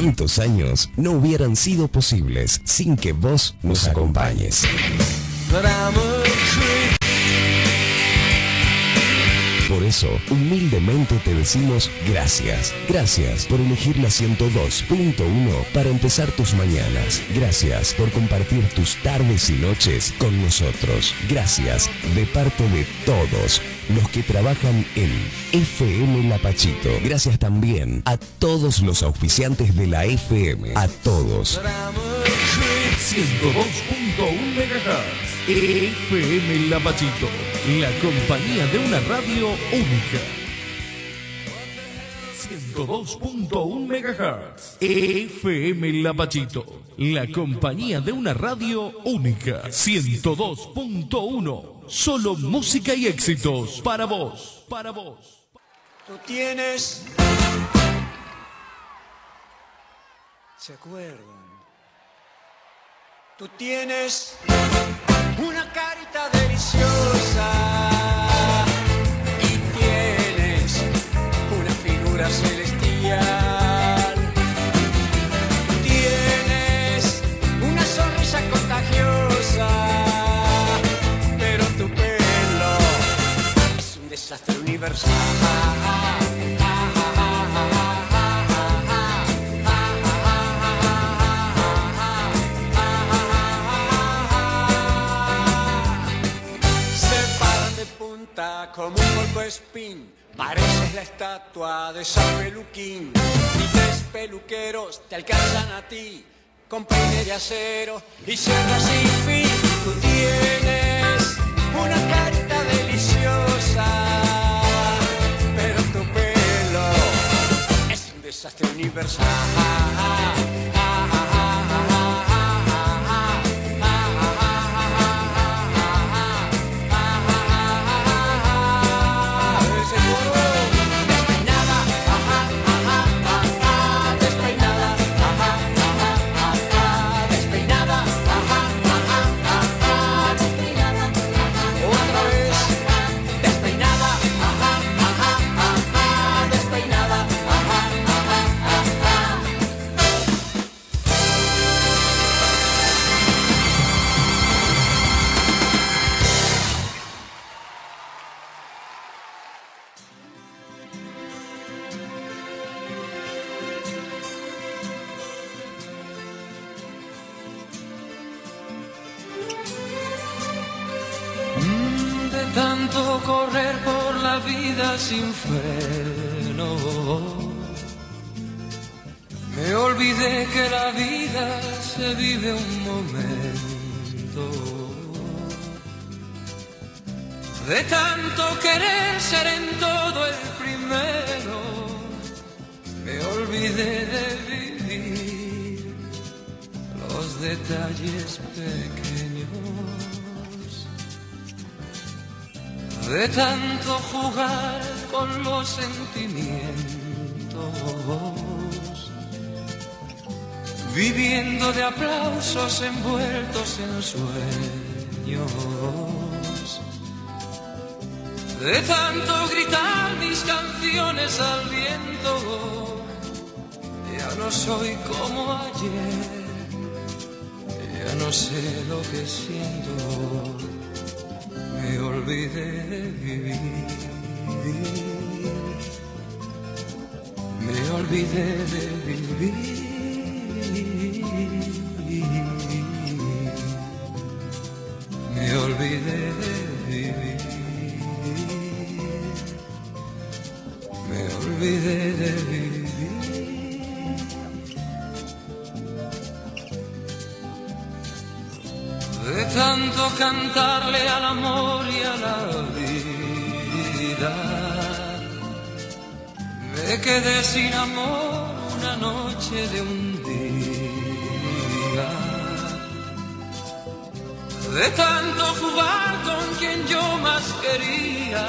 tantos años no hubieran sido posibles sin que vos nos acompañes. Por eso, humildemente te decimos gracias. Gracias por elegir la 102.1 para empezar tus mañanas. Gracias por compartir tus tardes y noches con nosotros. Gracias de parte de todos los que trabajan en FM Lapachito. Gracias también a todos los auspiciantes de la FM. A todos. 102.1 MHz. FM Lapachito, la compañía de una radio única. 102.1 MHz. FM Lapachito, la compañía de una radio única. 102.1. Solo música y éxitos para vos, para vos. Tú tienes... ¿Se acuerdan? Tú tienes una carita deliciosa y tienes una figura celestial. Tienes una sonrisa contagiosa, pero tu pelo es un desastre universal. Como un polvo espín, pareces la estatua de San Peluquín. Y 3 peluqueros te alcanzan a ti con peine de acero y sierra sin fin. Tú tienes una carita deliciosa, pero tu pelo es un desastre universal. Tanto correr por la vida sin freno, me olvidé que la vida se vive un momento. De tanto querer ser en todo el primero, me olvidé de vivir los detalles pequeños. De tanto jugar con los sentimientos, viviendo de aplausos envueltos en sueños. De tanto gritar mis canciones al viento, ya no soy como ayer, ya no sé lo que siento. Me olvidé de vivir, me olvidé de vivir, me olvidé de vivir, me olvidé de vivir. De tanto cantarle al amor y a la vida, me quedé sin amor una noche de un día. De tanto jugar con quien yo más quería,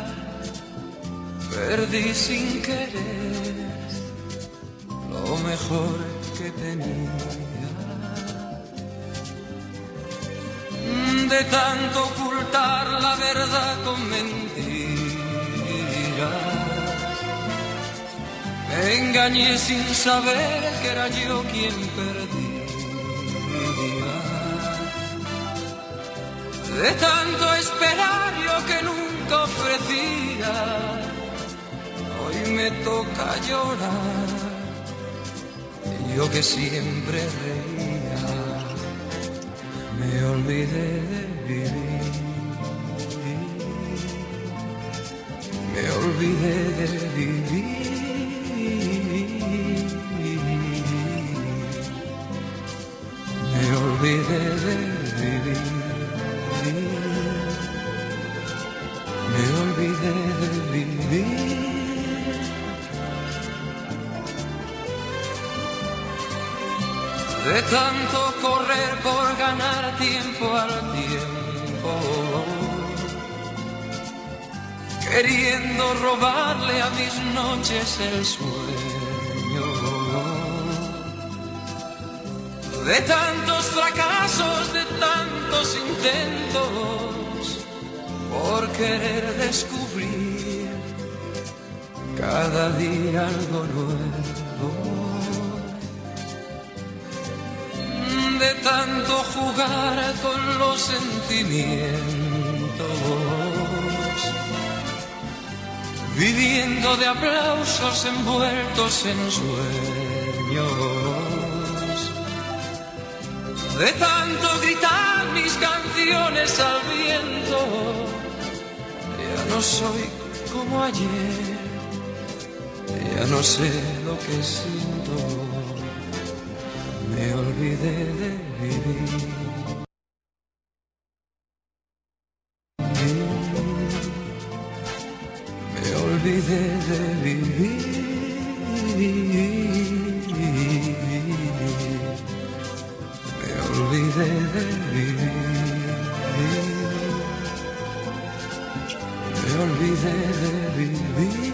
perdí sin querer lo mejor que tenía. De tanto ocultar la verdad con mentiras, me Me engañé sin saber que era yo quien perdía. De tanto esperar yo que nunca ofrecía, hoy me toca llorar. Yo que siempre reía, me olvidé de vivir. Me olvidé de vivir. Me olvidé de vivir. Me olvidé de vivir. De tanto correr por ganar tiempo al tiempo, queriendo robarle a mis noches el sueño. De tantos fracasos, de tantos intentos, por querer descubrir cada día algo nuevo. De tanto jugar con los sentimientos, viviendo de aplausos envueltos en sueños. De tanto gritar mis canciones al viento, ya no soy como ayer, ya no sé lo que siento. Me olvidé de vivir. Me olvidé de vivir. Me olvidé de vivir. Me olvidé de vivir.